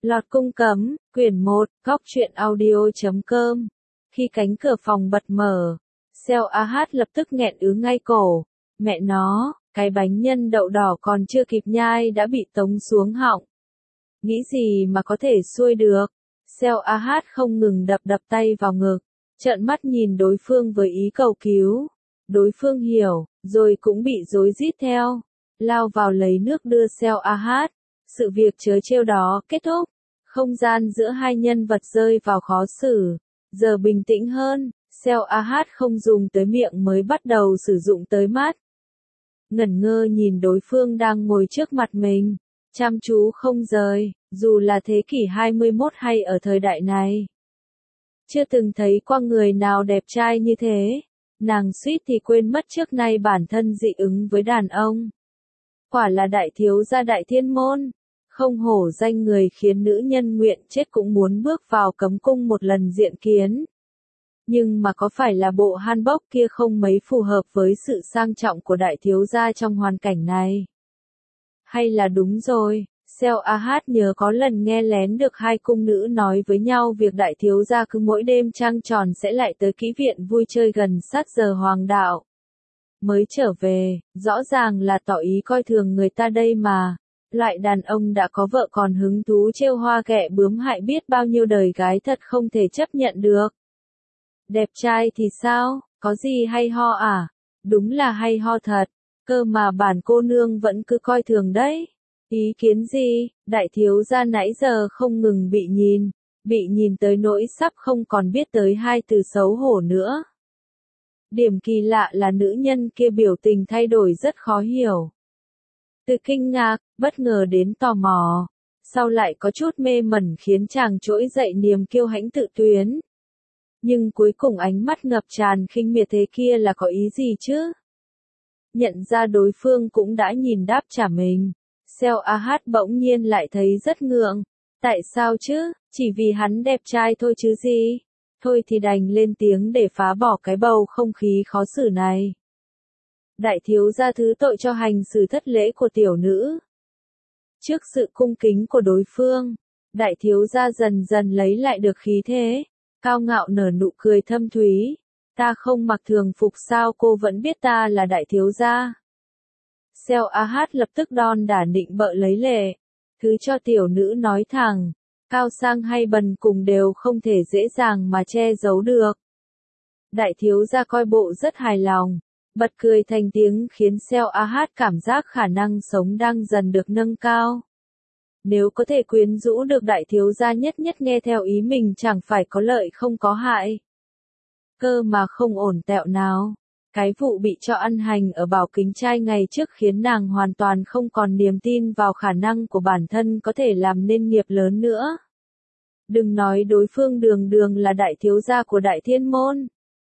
Lọt cung cấm, quyển 1, góc truyện audio.com. Khi cánh cửa phòng bật mở, Seo A lập tức nghẹn ứ ngay cổ. Mẹ nó, cái bánh nhân đậu đỏ còn chưa kịp nhai đã bị tống xuống họng. Nghĩ gì mà có thể xuôi được. Seo A không ngừng đập tay vào ngực, trợn mắt nhìn đối phương với ý cầu cứu. Đối phương hiểu, rồi cũng bị rối rít theo, lao vào lấy nước đưa Seo A. Sự việc trớ trêu đó kết thúc, không gian giữa hai nhân vật rơi vào khó xử. Giờ bình tĩnh hơn, Seo A không dùng tới miệng mới bắt đầu sử dụng tới mắt. Ngẩn ngơ nhìn đối phương đang ngồi trước mặt mình, chăm chú không rời, dù là thế kỷ 21 hay ở thời đại này. Chưa từng thấy qua người nào đẹp trai như thế, nàng suýt thì quên mất trước nay bản thân dị ứng với đàn ông. Quả là đại thiếu gia đại thiên môn, không hổ danh người khiến nữ nhân nguyện chết cũng muốn bước vào cấm cung một lần diện kiến. Nhưng mà có phải là bộ hanbok kia không mấy phù hợp với sự sang trọng của đại thiếu gia trong hoàn cảnh này? Hay là đúng rồi, Seo A nhớ có lần nghe lén được hai cung nữ nói với nhau việc đại thiếu gia cứ mỗi đêm trăng tròn sẽ lại tới kỹ viện vui chơi gần sát giờ hoàng đạo. Mới trở về, rõ ràng là tỏ ý coi thường người ta đây mà. Loại đàn ông đã có vợ còn hứng thú trêu hoa ghẹ bướm hại biết bao nhiêu đời gái thật không thể chấp nhận được. Đẹp trai thì sao, có gì hay ho à? Đúng là hay ho thật, cơ mà bản cô nương vẫn cứ coi thường đấy. Ý kiến gì? Đại thiếu gia nãy giờ không ngừng bị nhìn tới nỗi sắp không còn biết tới hai từ xấu hổ nữa. Điểm kỳ lạ là nữ nhân kia biểu tình thay đổi rất khó hiểu. Từ kinh ngạc, bất ngờ đến tò mò, sau lại có chút mê mẩn khiến chàng trỗi dậy niềm kiêu hãnh tự tuyến. Nhưng cuối cùng ánh mắt ngập tràn khinh miệt thế kia là có ý gì chứ? Nhận ra đối phương cũng đã nhìn đáp trả mình, Seo A bỗng nhiên lại thấy rất ngượng. Tại sao chứ? Chỉ vì hắn đẹp trai thôi chứ gì? Thôi thì đành lên tiếng để phá bỏ cái bầu không khí khó xử này. Đại thiếu gia thứ tội cho hành xử thất lễ của tiểu nữ. Trước sự cung kính của đối phương, đại thiếu gia dần dần lấy lại được khí thế, cao ngạo nở nụ cười thâm thúy. Ta không mặc thường phục sao cô vẫn biết ta là đại thiếu gia? Seo A lập tức đon đả nịnh bợ lấy lệ. Thứ cho tiểu nữ nói thẳng, cao sang hay bần cùng đều không thể dễ dàng mà che giấu được. Đại thiếu gia coi bộ rất hài lòng, bật cười thành tiếng khiến Seo A cảm giác khả năng sống đang dần được nâng cao. Nếu có thể quyến rũ được đại thiếu gia nhất nghe theo ý mình chẳng phải có lợi không có hại. Cơ mà không ổn tẹo nào. Cái vụ bị cho ăn hành ở Bảo Kính Trai ngày trước khiến nàng hoàn toàn không còn niềm tin vào khả năng của bản thân có thể làm nên nghiệp lớn nữa. Đừng nói đối phương đường là đại thiếu gia của đại thiên môn.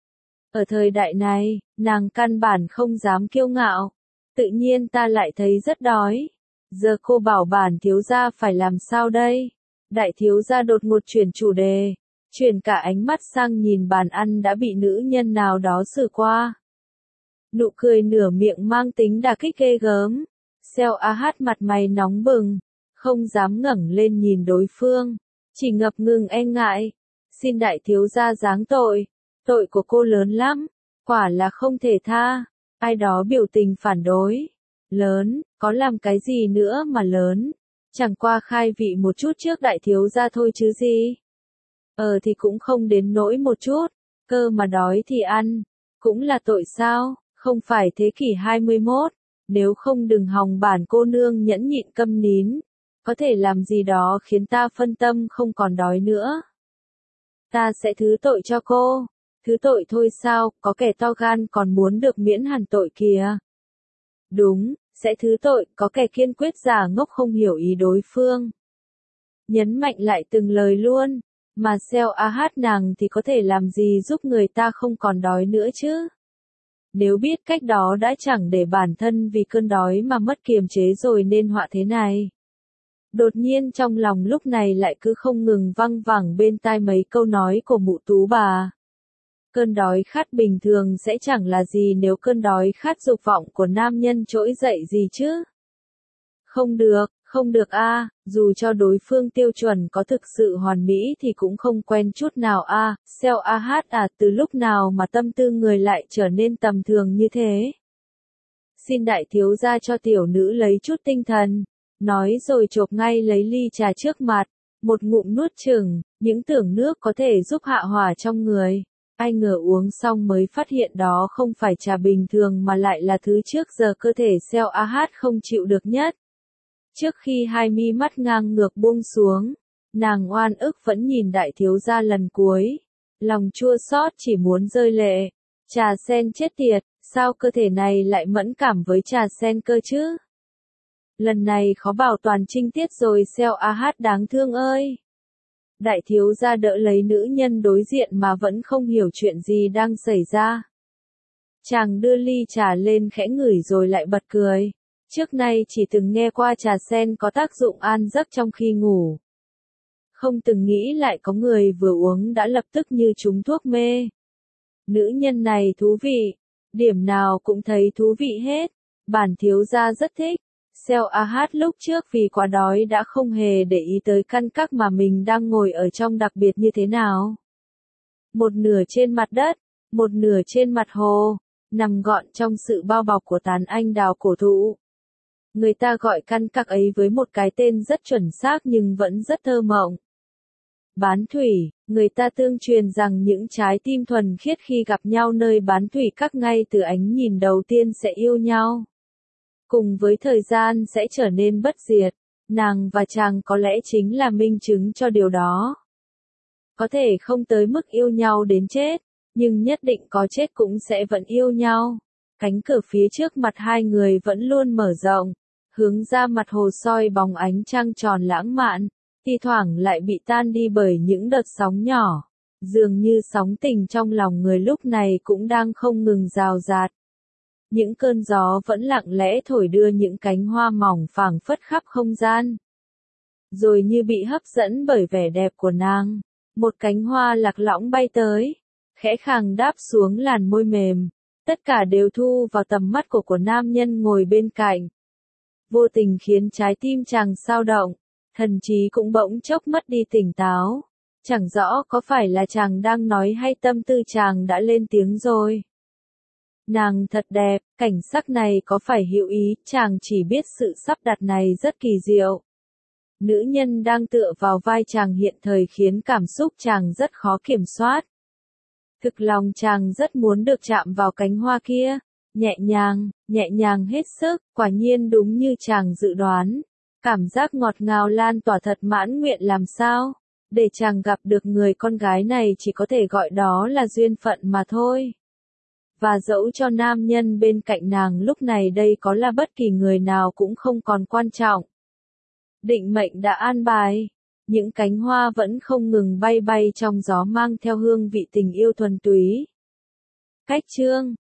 Ở thời đại này, nàng căn bản không dám kiêu ngạo. Tự nhiên ta lại thấy rất đói. Giờ cô bảo bản thiếu gia phải làm sao đây? Đại thiếu gia đột ngột chuyển chủ đề, chuyển cả ánh mắt sang nhìn bàn ăn đã bị nữ nhân nào đó xử qua. Nụ cười nửa miệng mang tính đả kích ghê gớm. Seo A mặt mày nóng bừng, không dám ngẩng lên nhìn đối phương, chỉ ngập ngừng e ngại. Xin đại thiếu gia giáng tội, tội của cô lớn lắm, quả là không thể tha. Ai đó biểu tình phản đối. Lớn, có làm cái gì nữa mà lớn, chẳng qua khai vị một chút trước đại thiếu gia thôi chứ gì. Thì cũng không đến nỗi một chút, cơ mà đói thì ăn, cũng là tội sao, không phải thế kỷ 21, nếu không đừng hòng bản cô nương nhẫn nhịn câm nín, có thể làm gì đó khiến ta phân tâm không còn đói nữa. Ta sẽ thứ tội cho cô, thứ tội thôi sao, có kẻ to gan còn muốn được miễn hẳn tội kìa. Đúng, sẽ thứ tội, có kẻ kiên quyết giả ngốc không hiểu ý đối phương. Nhấn mạnh lại từng lời luôn, mà Seo A nàng thì có thể làm gì giúp người ta không còn đói nữa chứ? Nếu biết cách đó đã chẳng để bản thân vì cơn đói mà mất kiềm chế rồi nên họa thế này. Đột nhiên trong lòng lúc này lại cứ không ngừng văng vẳng bên tai mấy câu nói của mụ Tú bà. Cơn đói khát bình thường sẽ chẳng là gì nếu cơn đói khát dục vọng của nam nhân trỗi dậy gì chứ. Không được a, dù cho đối phương tiêu chuẩn có thực sự hoàn mỹ thì cũng không quen chút nào a. Xeo AH à, từ lúc nào mà tâm tư người lại trở nên tầm thường như thế? Xin đại thiếu gia cho tiểu nữ lấy chút tinh thần. Nói rồi chộp ngay lấy ly trà trước mặt, một ngụm nuốt chừng, những tưởng nước có thể giúp hạ hỏa trong người. Ai ngờ uống xong mới phát hiện đó không phải trà bình thường mà lại là thứ trước giờ cơ thể Xeo AH không chịu được nhất. Trước khi hai mi mắt ngang ngược buông xuống, nàng oan ức vẫn nhìn đại thiếu gia lần cuối. Lòng chua xót chỉ muốn rơi lệ. Trà sen chết tiệt, sao cơ thể này lại mẫn cảm với trà sen cơ chứ? Lần này khó bảo toàn trinh tiết rồi Xeo AH đáng thương ơi. Đại thiếu gia đỡ lấy nữ nhân đối diện mà vẫn không hiểu chuyện gì đang xảy ra. Chàng đưa ly trà lên khẽ ngửi rồi lại bật cười. Trước nay chỉ từng nghe qua trà sen có tác dụng an giấc trong khi ngủ. Không từng nghĩ lại có người vừa uống đã lập tức như trúng thuốc mê. Nữ nhân này thú vị, điểm nào cũng thấy thú vị hết. Bản thiếu gia rất thích. Xeo AH lúc trước vì quá đói đã không hề để ý tới căn các mà mình đang ngồi ở trong đặc biệt như thế nào. Một nửa trên mặt đất, một nửa trên mặt hồ, nằm gọn trong sự bao bọc của tán anh đào cổ thụ. Người ta gọi căn các ấy với một cái tên rất chuẩn xác nhưng vẫn rất thơ mộng. Bán thủy, người ta tương truyền rằng những trái tim thuần khiết khi gặp nhau nơi bán thủy các ngay từ ánh nhìn đầu tiên sẽ yêu nhau. Cùng với thời gian sẽ trở nên bất diệt, nàng và chàng có lẽ chính là minh chứng cho điều đó. Có thể không tới mức yêu nhau đến chết, nhưng nhất định có chết cũng sẽ vẫn yêu nhau. Cánh cửa phía trước mặt hai người vẫn luôn mở rộng, hướng ra mặt hồ soi bóng ánh trăng tròn lãng mạn, thi thoảng lại bị tan đi bởi những đợt sóng nhỏ. Dường như sóng tình trong lòng người lúc này cũng đang không ngừng rào rạt. Những cơn gió vẫn lặng lẽ thổi đưa những cánh hoa mỏng phảng phất khắp không gian. Rồi như bị hấp dẫn bởi vẻ đẹp của nàng, một cánh hoa lạc lõng bay tới, khẽ khàng đáp xuống làn môi mềm, tất cả đều thu vào tầm mắt của nam nhân ngồi bên cạnh. Vô tình khiến trái tim chàng xao động, thần trí cũng bỗng chốc mất đi tỉnh táo. Chẳng rõ có phải là chàng đang nói hay tâm tư chàng đã lên tiếng rồi. Nàng thật đẹp, cảnh sắc này có phải hữu ý, chàng chỉ biết sự sắp đặt này rất kỳ diệu. Nữ nhân đang tựa vào vai chàng hiện thời khiến cảm xúc chàng rất khó kiểm soát. Thực lòng chàng rất muốn được chạm vào cánh hoa kia, nhẹ nhàng hết sức, quả nhiên đúng như chàng dự đoán. Cảm giác ngọt ngào lan tỏa thật mãn nguyện làm sao, để chàng gặp được người con gái này chỉ có thể gọi đó là duyên phận mà thôi. Và dẫu cho nam nhân bên cạnh nàng lúc này đây có là bất kỳ người nào cũng không còn quan trọng. Định mệnh đã an bài, những cánh hoa vẫn không ngừng bay bay trong gió mang theo hương vị tình yêu thuần túy. Cách chương